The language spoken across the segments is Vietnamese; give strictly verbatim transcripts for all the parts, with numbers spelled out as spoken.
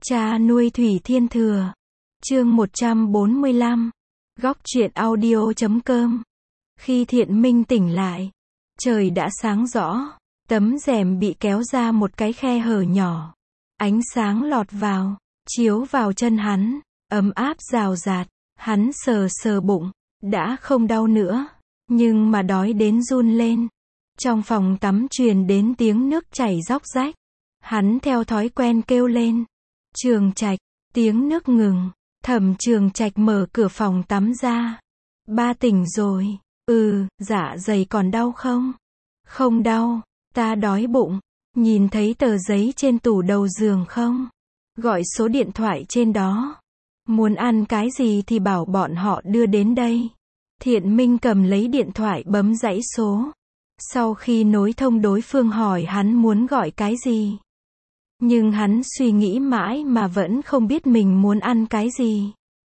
Cha nuôi Thủy Thiên Thừa. Chương một trăm bốn mươi lăm. Góc truyện audio chấm com. Khi Thiện Minh tỉnh lại, trời đã sáng rõ, tấm rèm bị kéo ra một cái khe hở nhỏ. Ánh sáng lọt vào, chiếu vào chân hắn, ấm áp rào rạt, hắn sờ sờ bụng, đã không đau nữa, nhưng mà đói đến run lên. Trong phòng tắm truyền đến tiếng nước chảy róc rách, hắn theo thói quen kêu lên. Trường Trạch, tiếng nước ngừng, Thẩm Trường Trạch mở cửa phòng tắm ra. Ba tỉnh rồi, ừ, dạ dày còn đau không? Không đau, ta đói bụng, nhìn thấy tờ giấy trên tủ đầu giường không? Gọi số điện thoại trên đó. Muốn ăn cái gì thì bảo bọn họ đưa đến đây. Thiện Minh cầm lấy điện thoại bấm dãy số. Sau khi nối thông đối phương hỏi hắn muốn gọi cái gì. Nhưng hắn suy nghĩ mãi mà vẫn không biết mình muốn ăn cái gì.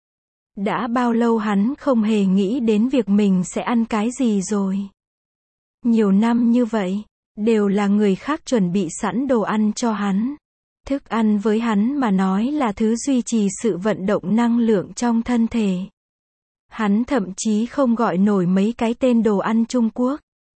Đã bao lâu hắn không hề nghĩ đến việc mình sẽ ăn cái gì rồi. Nhiều năm như vậy, đều là người khác chuẩn bị sẵn đồ ăn cho hắn. Thức ăn với hắn mà nói là thứ duy trì sự vận động năng lượng trong thân thể. Hắn thậm chí không gọi nổi mấy cái tên đồ ăn Trung Quốc.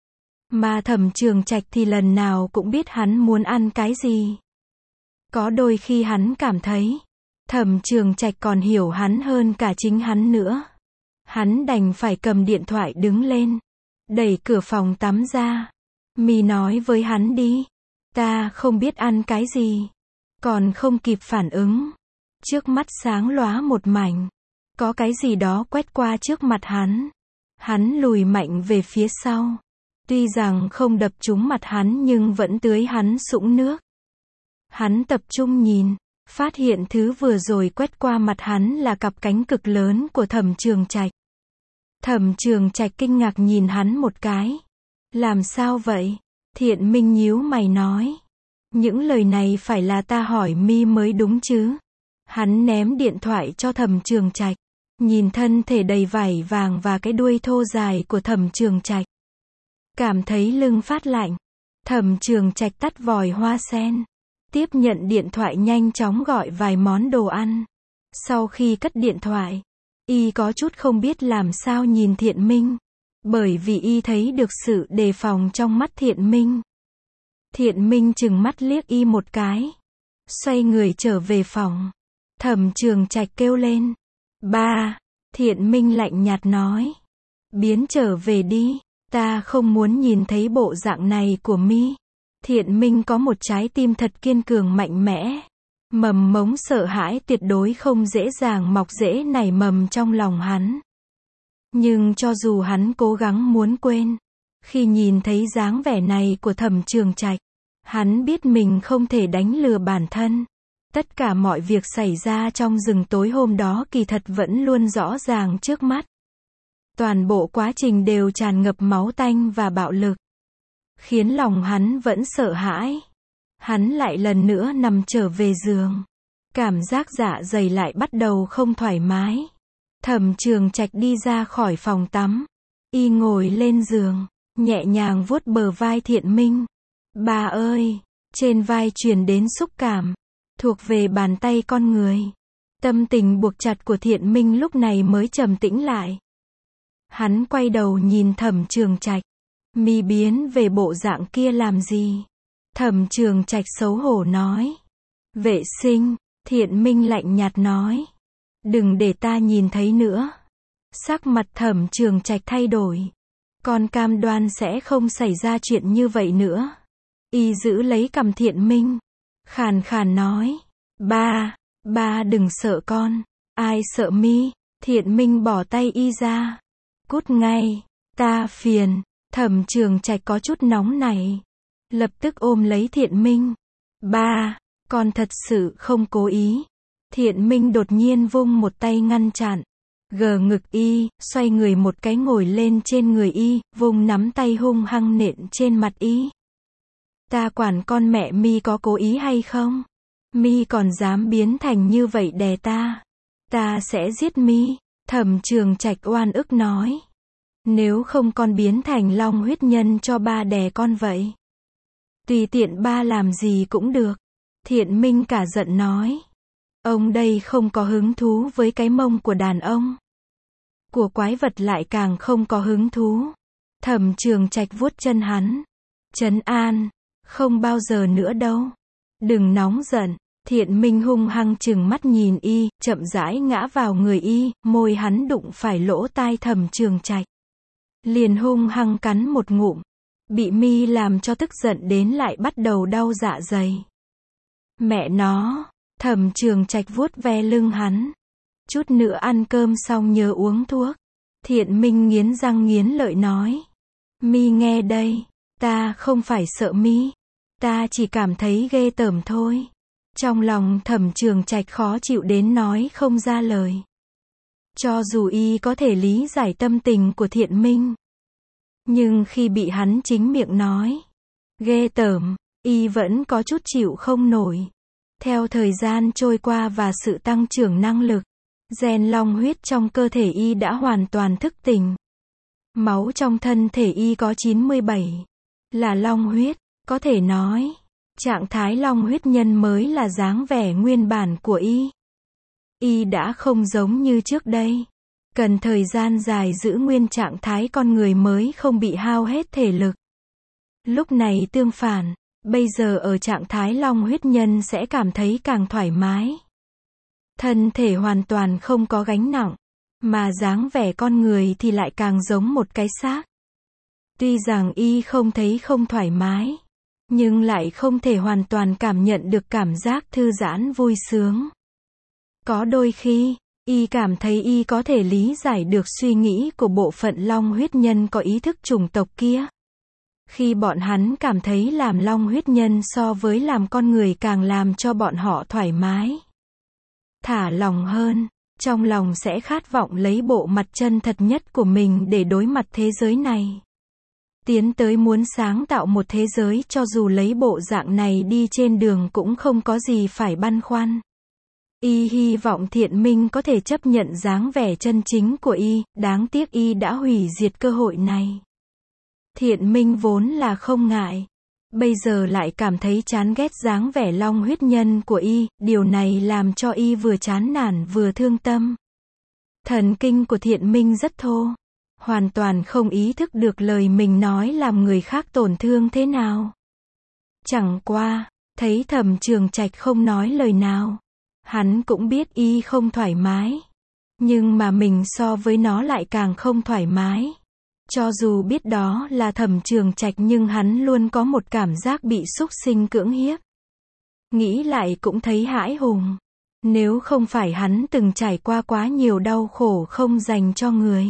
Mà Thẩm Trường Trạch thì lần nào cũng biết hắn muốn ăn cái gì. Có đôi khi hắn cảm thấy, Thẩm Trường Trạch còn hiểu hắn hơn cả chính hắn nữa. Hắn đành phải cầm điện thoại đứng lên, đẩy cửa phòng tắm ra. Mi nói với hắn đi, ta không biết ăn cái gì. Còn không kịp phản ứng, trước mắt sáng lóa một mảnh, có cái gì đó quét qua trước mặt hắn. Hắn lùi mạnh về phía sau, tuy rằng không đập trúng mặt hắn nhưng vẫn tưới hắn sũng nước. Hắn tập trung nhìn, phát hiện thứ vừa rồi quét qua mặt hắn là cặp cánh cực lớn của Thẩm Trường Trạch. Thẩm Trường Trạch kinh ngạc nhìn hắn một cái. Làm sao vậy? Thiện Minh nhíu mày nói. Những lời này phải là ta hỏi Mi mới đúng chứ. Hắn ném điện thoại cho Thẩm Trường Trạch, nhìn thân thể đầy vảy vàng và cái đuôi thô dài của Thẩm Trường Trạch. Cảm thấy lưng phát lạnh, Thẩm Trường Trạch tắt vòi hoa sen. Tiếp nhận điện thoại nhanh chóng gọi vài món đồ ăn. Sau khi cất điện thoại, y có chút không biết làm sao nhìn Thiện Minh. Bởi vì y thấy được sự đề phòng trong mắt Thiện Minh. Thiện Minh chừng mắt liếc y một cái. Xoay người trở về phòng. Thẩm Trường Trạch kêu lên. Ba, Thiện Minh lạnh nhạt nói. Biến trở về đi, ta không muốn nhìn thấy bộ dạng này của Mi. Thiện Minh có một trái tim thật kiên cường mạnh mẽ. Mầm mống sợ hãi tuyệt đối không dễ dàng mọc rễ nảy mầm trong lòng hắn. Nhưng cho dù hắn cố gắng muốn quên, khi nhìn thấy dáng vẻ này của Thẩm Trường Trạch, hắn biết mình không thể đánh lừa bản thân. Tất cả mọi việc xảy ra trong rừng tối hôm đó kỳ thật vẫn luôn rõ ràng trước mắt. Toàn bộ quá trình đều tràn ngập máu tanh và bạo lực. Khiến lòng hắn vẫn sợ hãi. Hắn lại lần nữa nằm trở về giường. Cảm giác dạ dày lại bắt đầu không thoải mái. Thẩm Trường Trạch đi ra khỏi phòng tắm. Y ngồi lên giường, nhẹ nhàng vuốt bờ vai Thiện Minh. Ba ơi, trên vai truyền đến xúc cảm, thuộc về bàn tay con người. Tâm tình buộc chặt của Thiện Minh lúc này mới trầm tĩnh lại. Hắn quay đầu nhìn Thẩm Trường Trạch. Mi biến về bộ dạng kia làm gì? Thẩm Trường Trạch xấu hổ nói. Vệ sinh, Thiện Minh lạnh nhạt nói. Đừng để ta nhìn thấy nữa. Sắc mặt Thẩm Trường Trạch thay đổi. Con cam đoan sẽ không xảy ra chuyện như vậy nữa. Y giữ lấy cằm Thiện Minh. Khàn khàn nói. Ba, ba đừng sợ con. Ai sợ Mi? Thiện Minh bỏ tay y ra. Cút ngay, ta phiền. Thẩm Trường Trạch có chút nóng này. Lập tức ôm lấy Thiện Minh. Ba, con thật sự không cố ý. Thiện Minh đột nhiên vung một tay ngăn chặn. Gờ ngực y, xoay người một cái ngồi lên trên người y, vung nắm tay hung hăng nện trên mặt y. Ta quản con mẹ Mi có cố ý hay không? Mi còn dám biến thành như vậy đè ta. Ta sẽ giết Mi. Thẩm Trường Trạch oan ức nói. Nếu không con biến thành long huyết nhân cho ba đè con vậy. Tùy tiện ba làm gì cũng được. Thiện Minh cả giận nói. Ông đây không có hứng thú với cái mông của đàn ông. Của quái vật lại càng không có hứng thú. Thẩm Trường Trạch vuốt chân hắn. Trấn an. Không bao giờ nữa đâu. Đừng nóng giận. Thiện Minh hung hăng chừng mắt nhìn y, chậm rãi ngã vào người y, môi hắn đụng phải lỗ tai Thẩm Trường Trạch. Liền hung hăng cắn một ngụm. Bị mi làm cho tức giận đến lại bắt đầu đau dạ dày. Mẹ nó. Thẩm Trường Trạch vuốt ve lưng hắn. Chút nữa ăn cơm xong nhớ uống thuốc. Thiện Minh nghiến răng nghiến lợi nói. Mi nghe đây. Ta không phải sợ mi. Ta chỉ cảm thấy ghê tởm thôi. Trong lòng Thẩm Trường Trạch khó chịu đến nói không ra lời. Cho dù y có thể lý giải tâm tình của Thiện Minh. Nhưng khi bị hắn chính miệng nói. Ghê tởm. Y vẫn có chút chịu không nổi. Theo thời gian trôi qua và sự tăng trưởng năng lực. Gen long huyết trong cơ thể y đã hoàn toàn thức tỉnh. Máu trong thân thể y có chín mươi bảy. Là long huyết. Có thể nói. Trạng thái long huyết nhân mới là dáng vẻ nguyên bản của y. Y đã không giống như trước đây. Cần thời gian dài giữ nguyên trạng thái con người mới không bị hao hết thể lực. Lúc này tương phản. Bây giờ ở trạng thái long huyết nhân sẽ cảm thấy càng thoải mái. Thân thể hoàn toàn không có gánh nặng. Mà dáng vẻ con người thì lại càng giống một cái xác. Tuy rằng y không thấy không thoải mái. Nhưng lại không thể hoàn toàn cảm nhận được cảm giác thư giãn vui sướng. Có đôi khi, y cảm thấy y có thể lý giải được suy nghĩ của bộ phận long huyết nhân có ý thức chủng tộc kia. Khi bọn hắn cảm thấy làm long huyết nhân so với làm con người càng làm cho bọn họ thoải mái. Thả lòng hơn, trong lòng sẽ khát vọng lấy bộ mặt chân thật nhất của mình để đối mặt thế giới này. Tiến tới muốn sáng tạo một thế giới cho dù lấy bộ dạng này đi trên đường cũng không có gì phải băn khoăn. Y hy vọng Thiện Minh có thể chấp nhận dáng vẻ chân chính của y, đáng tiếc y đã hủy diệt cơ hội này. Thiện Minh vốn là không ngại. Bây giờ lại cảm thấy chán ghét dáng vẻ long huyết nhân của y, điều này làm cho y vừa chán nản vừa thương tâm. Thần kinh của Thiện Minh rất thô. Hoàn toàn không ý thức được lời mình nói làm người khác tổn thương thế nào. Chẳng qua, thấy Thẩm Trường Trạch không nói lời nào. Hắn cũng biết y không thoải mái. Nhưng mà mình so với nó lại càng không thoải mái. Cho dù biết đó là Thẩm Trường Trạch nhưng hắn luôn có một cảm giác bị súc sinh cưỡng hiếp. Nghĩ lại cũng thấy hãi hùng. Nếu không phải hắn từng trải qua quá nhiều đau khổ không dành cho người.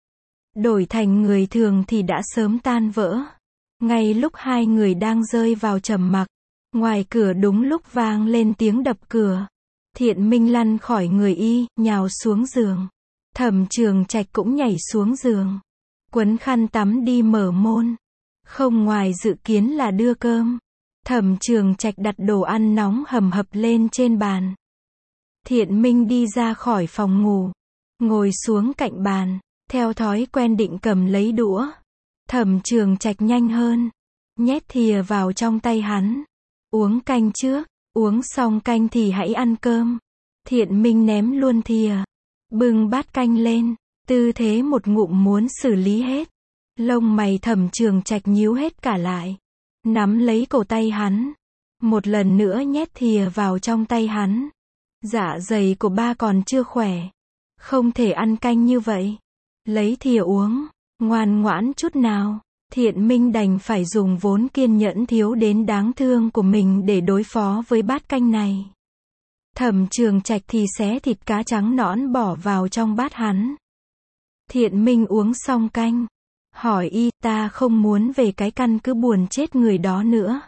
Đổi thành người thường thì đã sớm tan vỡ. Ngay lúc hai người đang rơi vào trầm mặc, ngoài cửa đúng lúc vang lên tiếng đập cửa. Thiện Minh lăn khỏi người y, nhào xuống giường. Thẩm Trường Trạch cũng nhảy xuống giường. Quấn khăn tắm đi mở môn. Không ngoài dự kiến là đưa cơm. Thẩm Trường Trạch đặt đồ ăn nóng hầm hập lên trên bàn. Thiện Minh đi ra khỏi phòng ngủ. Ngồi xuống cạnh bàn. Theo thói quen định cầm lấy đũa. Thẩm Trường Trạch nhanh hơn. Nhét thìa vào trong tay hắn. Uống canh trước. Uống xong canh thì hãy ăn cơm. Thiện Minh ném luôn thìa. Bưng bát canh lên. Tư thế một ngụm muốn xử lý hết. Lông mày Thẩm Trường Trạch nhíu hết cả lại. Nắm lấy cổ tay hắn. Một lần nữa nhét thìa vào trong tay hắn. Dạ dày của ba còn chưa khỏe. Không thể ăn canh như vậy. Lấy thìa uống. Ngoan ngoãn chút nào. Thiện Minh đành phải dùng vốn kiên nhẫn thiếu đến đáng thương của mình để đối phó với bát canh này. Thẩm Trường Trạch thì xé thịt cá trắng nõn bỏ vào trong bát hắn. Thiện Minh uống xong canh. Hỏi y, ta không muốn về cái căn cứ buồn chết người đó nữa.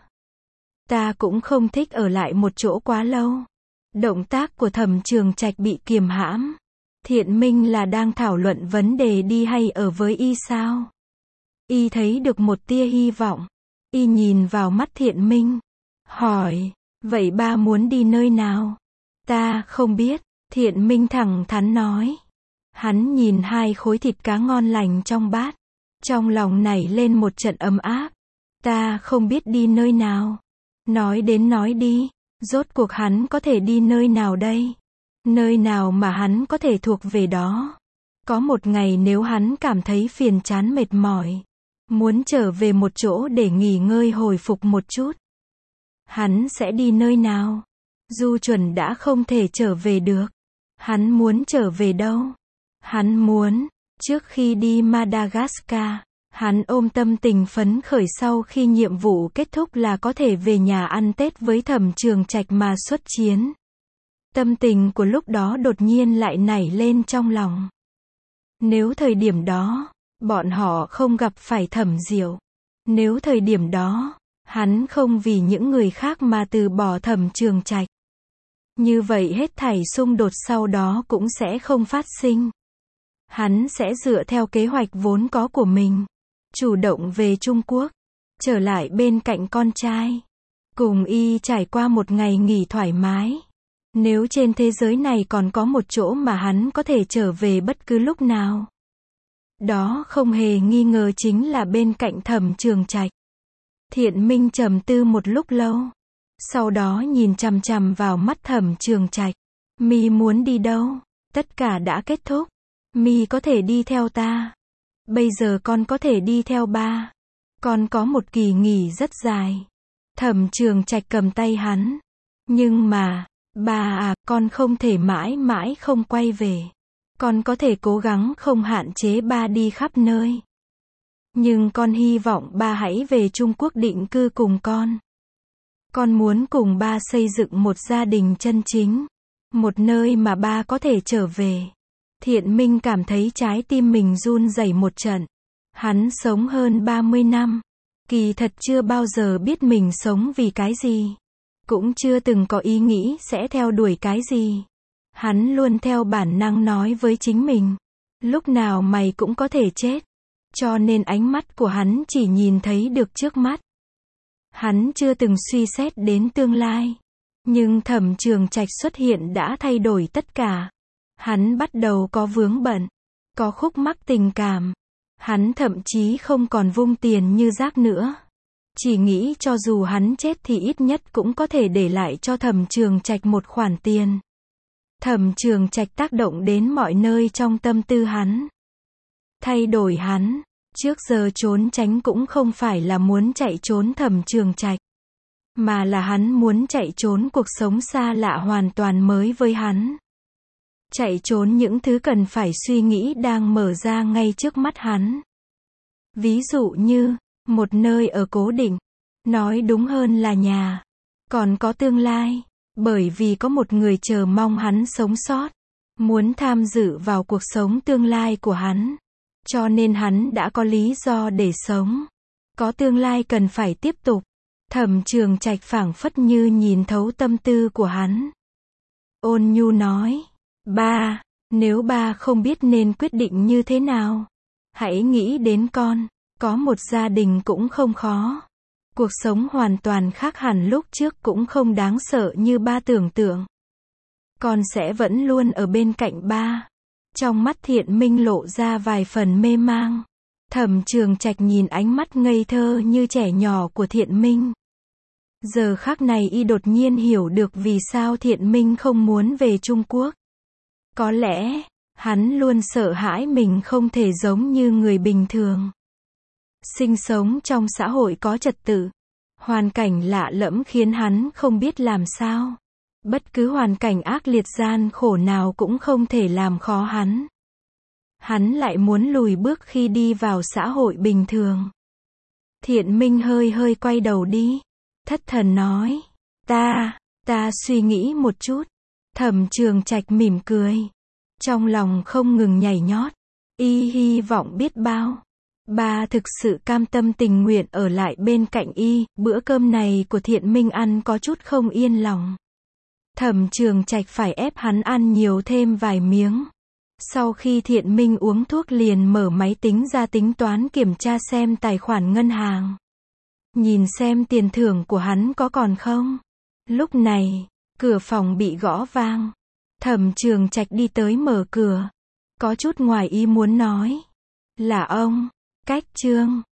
Ta cũng không thích ở lại một chỗ quá lâu. Động tác của Thẩm Trường Trạch bị kiềm hãm. Thiện Minh là đang thảo luận vấn đề đi hay ở với y sao? Y thấy được một tia hy vọng. Y nhìn vào mắt Thiện Minh. Hỏi, vậy ba muốn đi nơi nào? Ta không biết. Thiện Minh thẳng thắn nói. Hắn nhìn hai khối thịt cá ngon lành trong bát. Trong lòng nảy lên một trận ấm áp. Ta không biết đi nơi nào. Nói đến nói đi. Rốt cuộc hắn có thể đi nơi nào đây? Nơi nào mà hắn có thể thuộc về đó? Có một ngày nếu hắn cảm thấy phiền chán mệt mỏi, muốn trở về một chỗ để nghỉ ngơi hồi phục một chút, hắn sẽ đi nơi nào? Du Chuẩn đã không thể trở về được. Hắn muốn trở về đâu? Hắn muốn, trước khi đi Madagascar, hắn ôm tâm tình phấn khởi sau khi nhiệm vụ kết thúc là có thể về nhà ăn Tết với Thẩm Trường Trạch mà xuất chiến. Tâm tình của lúc đó đột nhiên lại nảy lên trong lòng. Nếu thời điểm đó, bọn họ không gặp phải Thẩm Diệu. Nếu thời điểm đó, hắn không vì những người khác mà từ bỏ Thẩm Trường Trạch. Như vậy hết thảy xung đột sau đó cũng sẽ không phát sinh. Hắn sẽ dựa theo kế hoạch vốn có của mình, chủ động về Trung Quốc, trở lại bên cạnh con trai, cùng y trải qua một ngày nghỉ thoải mái. Nếu trên thế giới này còn có một chỗ mà hắn có thể trở về bất cứ lúc nào, đó không hề nghi ngờ chính là bên cạnh Thẩm Trường Trạch. Thiện Minh trầm tư một lúc lâu, sau đó nhìn chằm chằm vào mắt Thẩm Trường Trạch. Mi muốn đi đâu? Tất cả đã kết thúc. Mi có thể đi theo ta. Bây giờ con có thể đi theo ba. Con có một kỳ nghỉ rất dài. Thẩm Trường Trạch cầm tay hắn. Nhưng mà, ba à, con không thể mãi mãi không quay về. Con có thể cố gắng không hạn chế ba đi khắp nơi. Nhưng con hy vọng ba hãy về Trung Quốc định cư cùng con. Con muốn cùng ba xây dựng một gia đình chân chính. Một nơi mà ba có thể trở về. Thiện Minh cảm thấy trái tim mình run rẩy một trận. Hắn sống hơn ba mươi năm. Kỳ thật chưa bao giờ biết mình sống vì cái gì. Cũng chưa từng có ý nghĩ sẽ theo đuổi cái gì. Hắn luôn theo bản năng nói với chính mình. Lúc nào mày cũng có thể chết. Cho nên ánh mắt của hắn chỉ nhìn thấy được trước mắt. Hắn chưa từng suy xét đến tương lai. Nhưng Thẩm Trường Trạch xuất hiện đã thay đổi tất cả. Hắn bắt đầu có vướng bận, có khúc mắc tình cảm. Hắn thậm chí không còn vung tiền như rác nữa. Chỉ nghĩ cho dù hắn chết thì ít nhất cũng có thể để lại cho Thẩm Trường Trạch một khoản tiền. Thẩm Trường Trạch tác động đến mọi nơi trong tâm tư hắn. Thay đổi hắn. Trước giờ trốn tránh cũng không phải là muốn chạy trốn Thẩm Trường Trạch, mà là hắn muốn chạy trốn cuộc sống xa lạ hoàn toàn mới với hắn. Chạy trốn những thứ cần phải suy nghĩ đang mở ra ngay trước mắt hắn. Ví dụ như, một nơi ở cố định, nói đúng hơn là nhà, còn có tương lai, bởi vì có một người chờ mong hắn sống sót, muốn tham dự vào cuộc sống tương lai của hắn. Cho nên hắn đã có lý do để sống. Có tương lai cần phải tiếp tục. Thẩm Trường Trạch phảng phất như nhìn thấu tâm tư của hắn. Ôn nhu nói, ba, nếu ba không biết nên quyết định như thế nào, hãy nghĩ đến con, có một gia đình cũng không khó. Cuộc sống hoàn toàn khác hẳn lúc trước cũng không đáng sợ như ba tưởng tượng. Con sẽ vẫn luôn ở bên cạnh ba. Trong mắt Thiện Minh lộ ra vài phần mê mang. Thẩm Trường Trạch nhìn ánh mắt ngây thơ như trẻ nhỏ của Thiện Minh. Giờ khắc này y đột nhiên hiểu được vì sao Thiện Minh không muốn về Trung Quốc. Có lẽ, hắn luôn sợ hãi mình không thể giống như người bình thường. Sinh sống trong xã hội có trật tự. Hoàn cảnh lạ lẫm khiến hắn không biết làm sao. Bất cứ hoàn cảnh ác liệt gian khổ nào cũng không thể làm khó hắn. Hắn lại muốn lùi bước khi đi vào xã hội bình thường. Thiện Minh hơi hơi quay đầu đi. Thất thần nói. Ta, ta suy nghĩ một chút. Thẩm Trường Trạch mỉm cười. Trong lòng không ngừng nhảy nhót. Y hy vọng biết bao. Ba thực sự cam tâm tình nguyện ở lại bên cạnh y. Bữa cơm này của Thiện Minh ăn có chút không yên lòng. Thẩm Trường Trạch phải ép hắn ăn nhiều thêm vài miếng. Sau khi Thiện Minh uống thuốc liền mở máy tính ra tính toán kiểm tra xem tài khoản ngân hàng. Nhìn xem tiền thưởng của hắn có còn không. Lúc này, cửa phòng bị gõ vang. Thẩm Trường Trạch đi tới mở cửa. Có chút ngoài ý muốn nói. Là ông, Cách Trương.